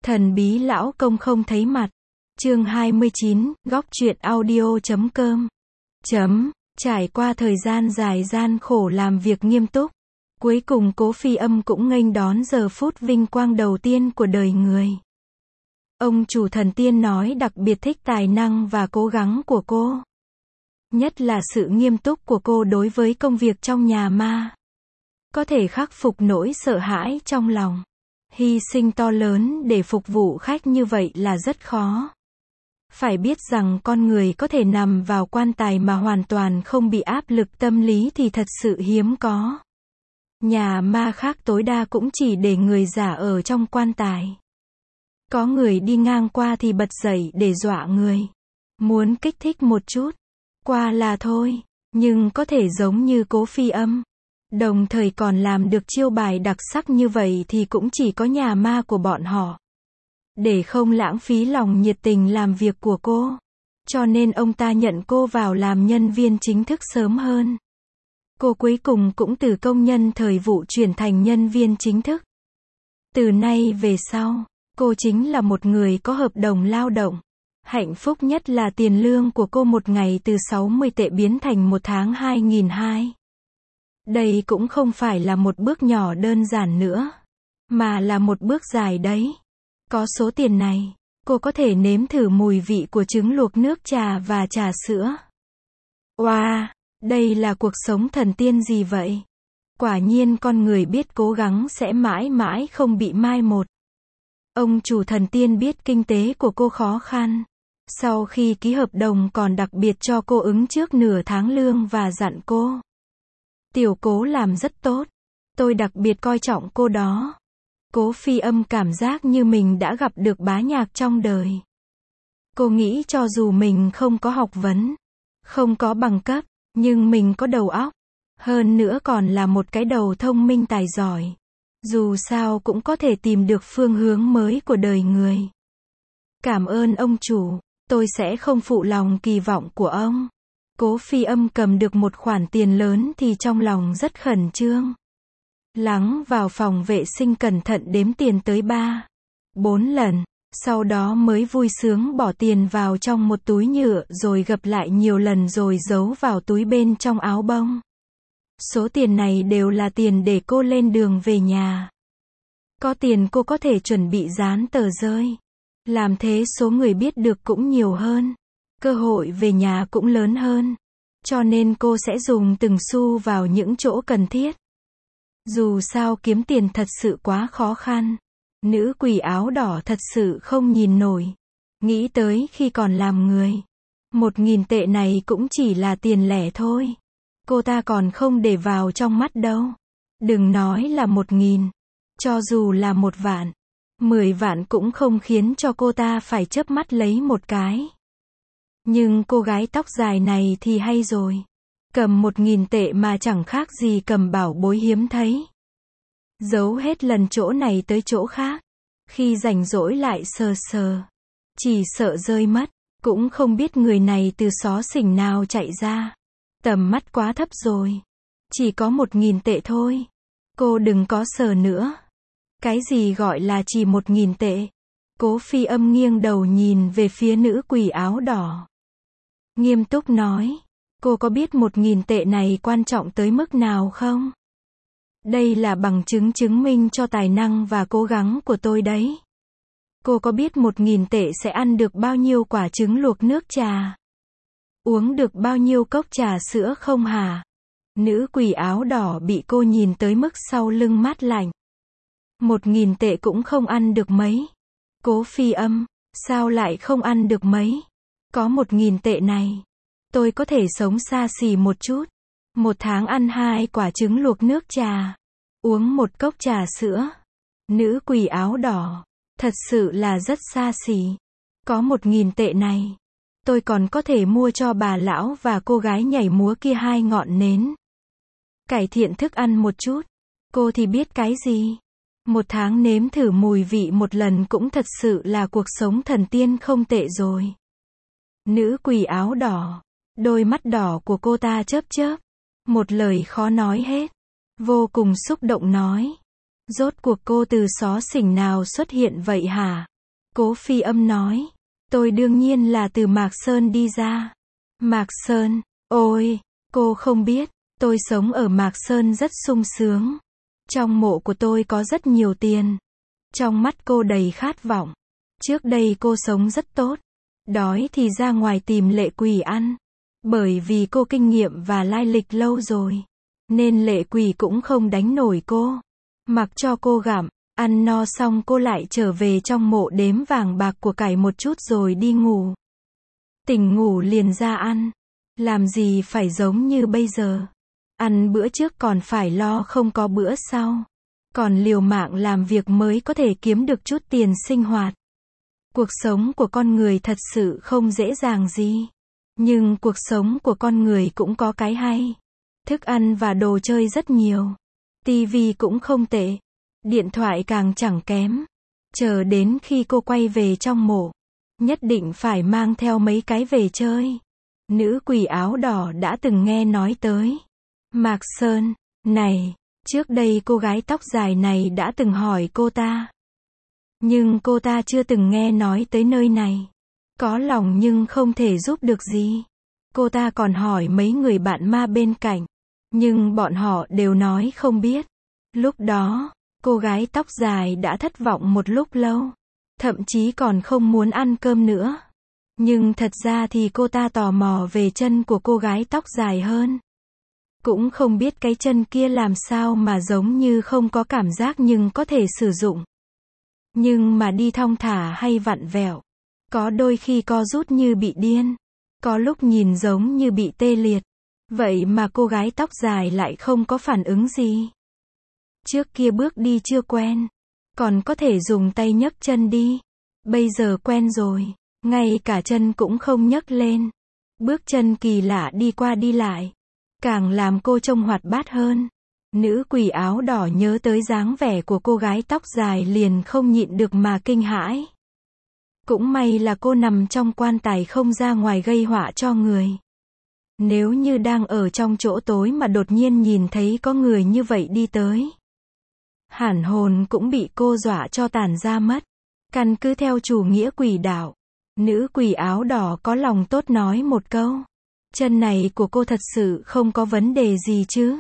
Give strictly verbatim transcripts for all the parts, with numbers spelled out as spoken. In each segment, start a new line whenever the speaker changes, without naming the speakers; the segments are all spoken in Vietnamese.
Thần bí lão công không thấy mặt. Chương hai mươi chín, góc truyện audio chấm com. Chấm, trải qua thời gian dài gian khổ làm việc nghiêm túc, cuối cùng Cố Phi Âm cũng nghênh đón giờ phút vinh quang đầu tiên của đời người. Ông chủ thần tiên nói đặc biệt thích tài năng và cố gắng của cô. Nhất là sự nghiêm túc của cô đối với công việc trong nhà ma. Có thể khắc phục nỗi sợ hãi trong lòng. Hy sinh to lớn để phục vụ khách như vậy là rất khó. Phải biết rằng con người có thể nằm vào quan tài mà hoàn toàn không bị áp lực tâm lý thì thật sự hiếm có. Nhà ma khác tối đa cũng chỉ để người giả ở trong quan tài. Có người đi ngang qua thì bật dậy để dọa người. Muốn kích thích một chút. Qua là thôi. Nhưng có thể giống như Cố Phi Âm. Đồng thời còn làm được chiêu bài đặc sắc như vậy thì cũng chỉ có nhà ma của bọn họ. Để không lãng phí lòng nhiệt tình làm việc của cô. Cho nên ông ta nhận cô vào làm nhân viên chính thức sớm hơn. Cô cuối cùng cũng từ công nhân thời vụ chuyển thành nhân viên chính thức. Từ nay về sau, cô chính là một người có hợp đồng lao động. Hạnh phúc nhất là tiền lương của cô một ngày từ sáu mươi tệ biến thành một tháng hai nghìn hai trăm. Đây cũng không phải là một bước nhỏ đơn giản nữa, mà là một bước dài đấy. Có số tiền này, cô có thể nếm thử mùi vị của trứng luộc nước trà và trà sữa. Wow, đây là cuộc sống thần tiên gì vậy? Quả nhiên con người biết cố gắng sẽ mãi mãi không bị mai một. Ông chủ thần tiên biết kinh tế của cô khó khăn. Sau khi ký hợp đồng còn đặc biệt cho cô ứng trước nửa tháng lương và dặn cô. Tiểu Cố làm rất tốt. Tôi đặc biệt coi trọng cô đó. Cố Phi Âm cảm giác như mình đã gặp được bá nhạc trong đời. Cô nghĩ cho dù mình không có học vấn, không có bằng cấp, nhưng mình có đầu óc. Hơn nữa còn là một cái đầu thông minh tài giỏi. Dù sao cũng có thể tìm được phương hướng mới của đời người. Cảm ơn ông chủ, tôi sẽ không phụ lòng kỳ vọng của ông. Cố Phi Âm cầm được một khoản tiền lớn thì trong lòng rất khẩn trương. Lắng vào phòng vệ sinh cẩn thận đếm tiền tới ba, bốn lần, sau đó mới vui sướng bỏ tiền vào trong một túi nhựa rồi gập lại nhiều lần rồi giấu vào túi bên trong áo bông. Số tiền này đều là tiền để cô lên đường về nhà. Có tiền cô có thể chuẩn bị dán tờ rơi. Làm thế số người biết được cũng nhiều hơn. Cơ hội về nhà cũng lớn hơn. Cho nên cô sẽ dùng từng xu vào những chỗ cần thiết. Dù sao kiếm tiền thật sự quá khó khăn. Nữ quỷ áo đỏ thật sự không nhìn nổi. Nghĩ tới khi còn làm người. Một nghìn tệ này cũng chỉ là tiền lẻ thôi. Cô ta còn không để vào trong mắt đâu. Đừng nói là một nghìn. Cho dù là một vạn. Mười vạn cũng không khiến cho cô ta phải chớp mắt lấy một cái. Nhưng cô gái tóc dài này thì hay rồi. Cầm một nghìn tệ mà chẳng khác gì cầm bảo bối hiếm thấy. Giấu hết lần chỗ này tới chỗ khác. Khi rảnh rỗi lại sờ sờ. Chỉ sợ rơi mất. Cũng không biết người này từ xó xỉnh nào chạy ra. Tầm mắt quá thấp rồi. Chỉ có một nghìn tệ thôi. Cô đừng có sờ nữa. Cái gì gọi là chỉ một nghìn tệ? Cố Phi Âm nghiêng đầu nhìn về phía nữ quỷ áo đỏ. Nghiêm túc nói. Cô có biết một nghìn tệ này quan trọng tới mức nào không? Đây là bằng chứng chứng minh cho tài năng và cố gắng của tôi đấy. Cô có biết một nghìn tệ sẽ ăn được bao nhiêu quả trứng luộc nước trà? Uống được bao nhiêu cốc trà sữa không hả? Nữ quỷ áo đỏ bị cô nhìn tới mức sau lưng mát lạnh. Một nghìn tệ cũng không ăn được mấy. Cố Phi Âm, sao lại không ăn được mấy? Có một nghìn tệ này. Tôi có thể sống xa xỉ một chút. Một tháng ăn hai quả trứng luộc nước trà. Uống một cốc trà sữa. Nữ quỷ áo đỏ. Thật sự là rất xa xỉ. Có một nghìn tệ này. Tôi còn có thể mua cho bà lão và cô gái nhảy múa kia hai ngọn nến. Cải thiện thức ăn một chút. Cô thì biết cái gì? Một tháng nếm thử mùi vị một lần cũng thật sự là cuộc sống thần tiên không tệ rồi. Nữ quỷ áo đỏ. Đôi mắt đỏ của cô ta chớp chớp. Một lời khó nói hết. Vô cùng xúc động nói. Rốt cuộc cô từ xó xỉnh nào xuất hiện vậy hả? Cố Phi Âm nói. Tôi đương nhiên là từ Mạc Sơn đi ra. Mạc Sơn, ôi, cô không biết, tôi sống ở Mạc Sơn rất sung sướng. Trong mộ của tôi có rất nhiều tiền. Trong mắt cô đầy khát vọng. Trước đây cô sống rất tốt. Đói thì ra ngoài tìm lệ quỷ ăn. Bởi vì cô kinh nghiệm và lai lịch lâu rồi. Nên lệ quỷ cũng không đánh nổi cô. Mặc cho cô gặm, ăn no xong cô lại trở về trong mộ đếm vàng bạc của cải một chút rồi đi ngủ. Tỉnh ngủ liền ra ăn. Làm gì phải giống như bây giờ. Ăn bữa trước còn phải lo không có bữa sau. Còn liều mạng làm việc mới có thể kiếm được chút tiền sinh hoạt. Cuộc sống của con người thật sự không dễ dàng gì. Nhưng cuộc sống của con người cũng có cái hay. Thức ăn và đồ chơi rất nhiều. Tivi cũng không tệ. Điện thoại càng chẳng kém. Chờ đến khi cô quay về trong mộ. Nhất định phải mang theo mấy cái về chơi. Nữ quỷ áo đỏ đã từng nghe nói tới. Mạc Sơn, này, trước đây cô gái tóc dài này đã từng hỏi cô ta. Nhưng cô ta chưa từng nghe nói tới nơi này. Có lòng nhưng không thể giúp được gì. Cô ta còn hỏi mấy người bạn ma bên cạnh. Nhưng bọn họ đều nói không biết. Lúc đó, cô gái tóc dài đã thất vọng một lúc lâu. Thậm chí còn không muốn ăn cơm nữa. Nhưng thật ra thì cô ta tò mò về chân của cô gái tóc dài hơn. Cũng không biết cái chân kia làm sao mà giống như không có cảm giác nhưng có thể sử dụng. Nhưng mà đi thong thả hay vặn vẹo. Có đôi khi co rút như bị điên. Có lúc nhìn giống như bị tê liệt. Vậy mà cô gái tóc dài lại không có phản ứng gì. Trước kia bước đi chưa quen. Còn có thể dùng tay nhấc chân đi. Bây giờ quen rồi. Ngay cả chân cũng không nhấc lên. Bước chân kỳ lạ đi qua đi lại. Càng làm cô trông hoạt bát hơn. Nữ quỷ áo đỏ nhớ tới dáng vẻ của cô gái tóc dài liền không nhịn được mà kinh hãi. Cũng may là cô nằm trong quan tài không ra ngoài gây họa cho người. Nếu như đang ở trong chỗ tối mà đột nhiên nhìn thấy có người như vậy đi tới. Hẳn hồn cũng bị cô dọa cho tàn ra mất. Căn cứ theo chủ nghĩa quỷ đạo. Nữ quỷ áo đỏ có lòng tốt nói một câu. Chân này của cô thật sự không có vấn đề gì chứ?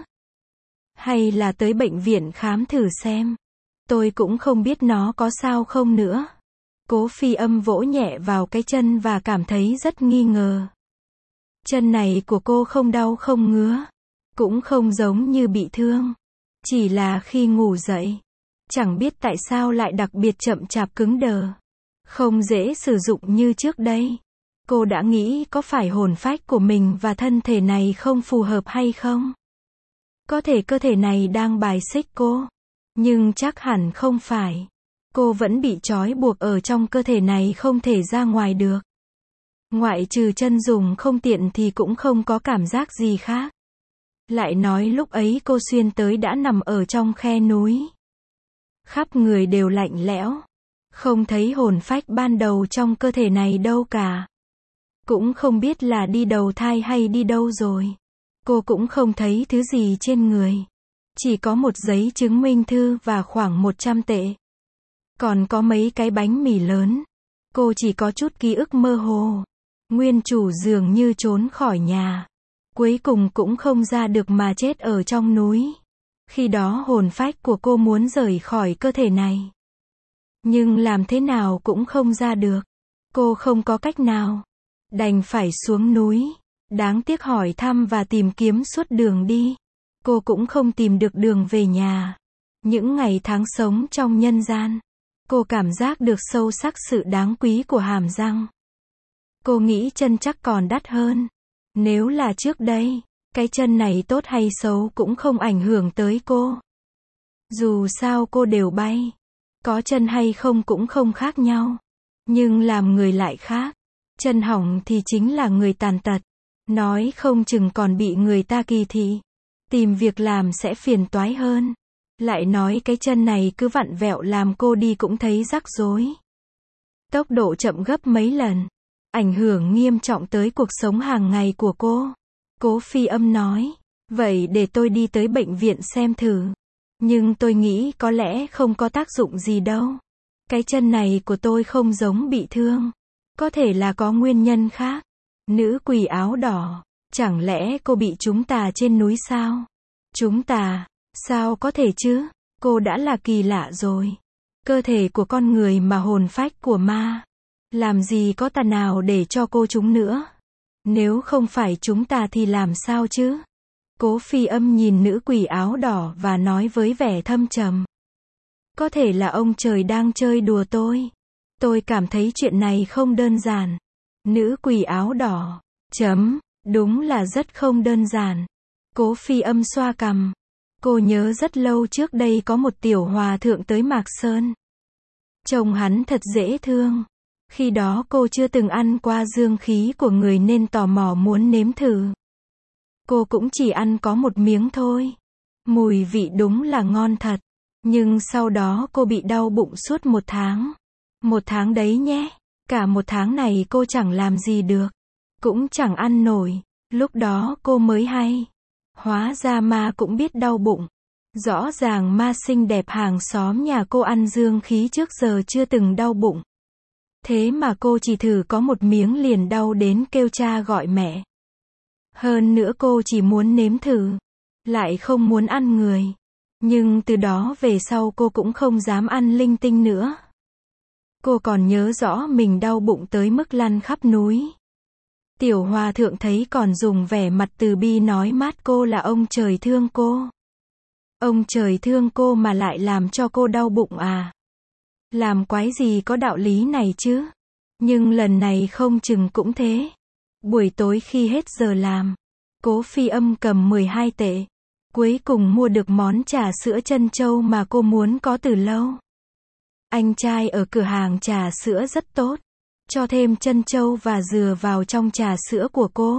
Hay là tới bệnh viện khám thử xem? Tôi cũng không biết nó có sao không nữa. Cố Phi Âm vỗ nhẹ vào cái chân và cảm thấy rất nghi ngờ. Chân này của cô không đau không ngứa. Cũng không giống như bị thương. Chỉ là khi ngủ dậy. Chẳng biết tại sao lại đặc biệt chậm chạp cứng đờ. Không dễ sử dụng như trước đây. Cô đã nghĩ có phải hồn phách của mình và thân thể này không phù hợp hay không? Có thể cơ thể này đang bài xích cô. Nhưng chắc hẳn không phải. Cô vẫn bị trói buộc ở trong cơ thể này không thể ra ngoài được. Ngoại trừ chân dùng không tiện thì cũng không có cảm giác gì khác. Lại nói lúc ấy cô xuyên tới đã nằm ở trong khe núi. Khắp người đều lạnh lẽo. Không thấy hồn phách ban đầu trong cơ thể này đâu cả. Cũng không biết là đi đầu thai hay đi đâu rồi. Cô cũng không thấy thứ gì trên người. Chỉ có một giấy chứng minh thư và khoảng một trăm tệ. Còn có mấy cái bánh mì lớn. Cô chỉ có chút ký ức mơ hồ. Nguyên chủ dường như trốn khỏi nhà. Cuối cùng cũng không ra được mà chết ở trong núi. Khi đó hồn phách của cô muốn rời khỏi cơ thể này. Nhưng làm thế nào cũng không ra được. Cô không có cách nào. Đành phải xuống núi. Đáng tiếc hỏi thăm và tìm kiếm suốt đường đi. Cô cũng không tìm được đường về nhà. Những ngày tháng sống trong nhân gian. Cô cảm giác được sâu sắc sự đáng quý của hàm răng. Cô nghĩ chân chắc còn đắt hơn. Nếu là trước đây, cái chân này tốt hay xấu cũng không ảnh hưởng tới cô. Dù sao cô đều bay. Có chân hay không cũng không khác nhau. Nhưng làm người lại khác. Chân hỏng thì chính là người tàn tật. Nói không chừng còn bị người ta kỳ thị. Tìm việc làm sẽ phiền toái hơn. Lại nói cái chân này cứ vặn vẹo làm cô đi cũng thấy rắc rối. Tốc độ chậm gấp mấy lần. Ảnh hưởng nghiêm trọng tới cuộc sống hàng ngày của cô. Cố Phi Âm nói. Vậy để tôi đi tới bệnh viện xem thử. Nhưng tôi nghĩ có lẽ không có tác dụng gì đâu. Cái chân này của tôi không giống bị thương. Có thể là có nguyên nhân khác. Nữ quỷ áo đỏ. Chẳng lẽ cô bị chúng tà trên núi sao? Chúng tà? Sao có thể chứ? Cô đã là kỳ lạ rồi. Cơ thể của con người mà hồn phách của ma. Làm gì có tà nào để cho cô chúng nữa? Nếu không phải chúng ta thì làm sao chứ? Cố Phi Âm nhìn nữ quỷ áo đỏ và nói với vẻ thâm trầm. Có thể là ông trời đang chơi đùa tôi. Tôi cảm thấy chuyện này không đơn giản. Nữ quỷ áo đỏ. Chấm. Đúng là rất không đơn giản. Cố Phi Âm xoa cằm. Cô nhớ rất lâu trước đây có một tiểu hòa thượng tới Mạc Sơn. Trông hắn thật dễ thương. Khi đó cô chưa từng ăn qua dương khí của người nên tò mò muốn nếm thử. Cô cũng chỉ ăn có một miếng thôi. Mùi vị đúng là ngon thật. Nhưng sau đó cô bị đau bụng suốt một tháng. Một tháng đấy nhé. Cả một tháng này cô chẳng làm gì được. Cũng chẳng ăn nổi. Lúc đó cô mới hay. Hóa ra ma cũng biết đau bụng. Rõ ràng ma xinh đẹp hàng xóm nhà cô ăn dương khí trước giờ chưa từng đau bụng. Thế mà cô chỉ thử có một miếng liền đau đến kêu cha gọi mẹ. Hơn nữa cô chỉ muốn nếm thử. Lại không muốn ăn người. Nhưng từ đó về sau cô cũng không dám ăn linh tinh nữa. Cô còn nhớ rõ mình đau bụng tới mức lăn khắp núi. Tiểu hòa thượng thấy còn dùng vẻ mặt từ bi nói mát cô là ông trời thương cô. Ông trời thương cô mà lại làm cho cô đau bụng à? Làm quái gì có đạo lý này chứ? Nhưng lần này không chừng cũng thế. Buổi tối khi hết giờ làm, Cố Phi Âm cầm mười hai tệ. Cuối cùng mua được món trà sữa trân châu mà cô muốn có từ lâu. Anh trai ở cửa hàng trà sữa rất tốt. Cho thêm trân châu và dừa vào trong trà sữa của cô.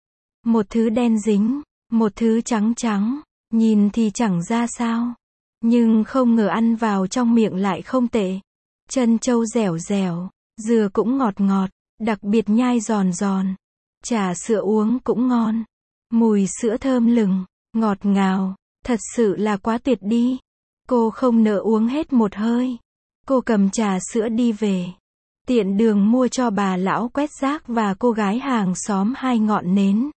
Một thứ đen dính, một thứ trắng trắng, nhìn thì chẳng ra sao. Nhưng không ngờ ăn vào trong miệng lại không tệ. Trân châu dẻo dẻo, dừa cũng ngọt ngọt, đặc biệt nhai giòn giòn. Trà sữa uống cũng ngon. Mùi sữa thơm lừng, ngọt ngào, thật sự là quá tuyệt đi. Cô không nỡ uống hết một hơi. Cô cầm trà sữa đi về. Tiện đường mua cho bà lão quét rác và cô gái hàng xóm hai ngọn nến.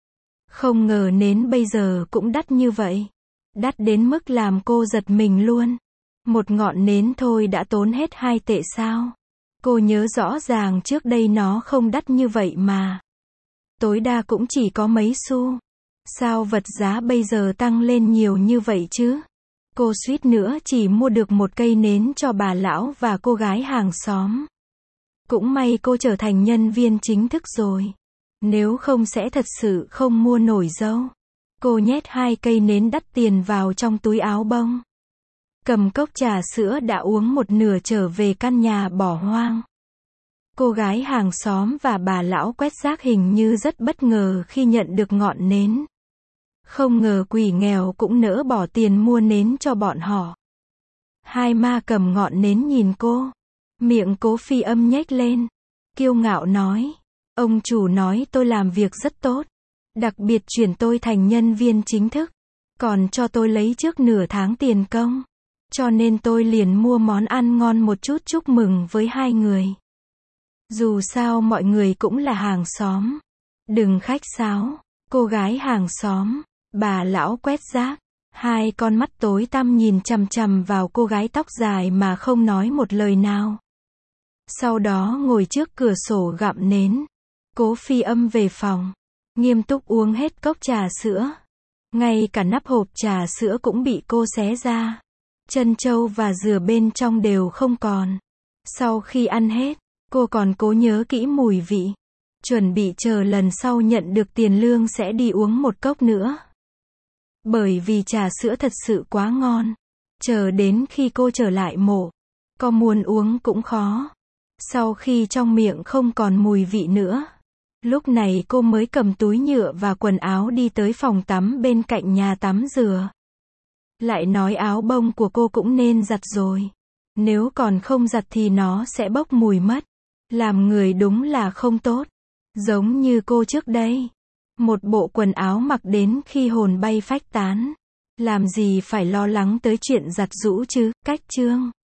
Không ngờ nến bây giờ cũng đắt như vậy. Đắt đến mức làm cô giật mình luôn. Một ngọn nến thôi đã tốn hết hai tệ sao? Cô nhớ rõ ràng trước đây nó không đắt như vậy mà. Tối đa cũng chỉ có mấy xu. Sao vật giá bây giờ tăng lên nhiều như vậy chứ? Cô suýt nữa chỉ mua được một cây nến cho bà lão và cô gái hàng xóm. Cũng may cô trở thành nhân viên chính thức rồi. Nếu không sẽ thật sự không mua nổi dâu. Cô nhét hai cây nến đắt tiền vào trong túi áo bông. Cầm cốc trà sữa đã uống một nửa trở về căn nhà bỏ hoang. Cô gái hàng xóm và bà lão quét rác hình như rất bất ngờ khi nhận được ngọn nến. Không ngờ quỷ nghèo cũng nỡ bỏ tiền mua nến cho bọn họ. Hai ma cầm ngọn nến nhìn cô. Miệng Cố Phi Âm nhếch lên. Kiêu ngạo nói. Ông chủ nói tôi làm việc rất tốt. Đặc biệt chuyển tôi thành nhân viên chính thức. Còn cho tôi lấy trước nửa tháng tiền công. Cho nên tôi liền mua món ăn ngon một chút chúc mừng với hai người. Dù sao mọi người cũng là hàng xóm. Đừng khách sáo. Cô gái hàng xóm, bà lão quét rác. Hai con mắt tối tăm nhìn chằm chằm vào cô gái tóc dài mà không nói một lời nào. Sau đó ngồi trước cửa sổ gặm nến. Cố Phi Âm về phòng. Nghiêm túc uống hết cốc trà sữa. Ngay cả nắp hộp trà sữa cũng bị cô xé ra. Trân châu và dừa bên trong đều không còn. Sau khi ăn hết, cô còn cố nhớ kỹ mùi vị. Chuẩn bị chờ lần sau nhận được tiền lương sẽ đi uống một cốc nữa. Bởi vì trà sữa thật sự quá ngon. Chờ đến khi cô trở lại mộ, có muốn uống cũng khó. Sau khi trong miệng không còn mùi vị nữa, lúc này cô mới cầm túi nhựa và quần áo đi tới phòng tắm bên cạnh nhà tắm rửa. Lại nói áo bông của cô cũng nên giặt rồi. Nếu còn không giặt thì nó sẽ bốc mùi mất. Làm người đúng là không tốt. Giống như cô trước đây. Một bộ quần áo mặc đến khi hồn bay phách tán. Làm gì phải lo lắng tới chuyện giặt giũ chứ, cách chương.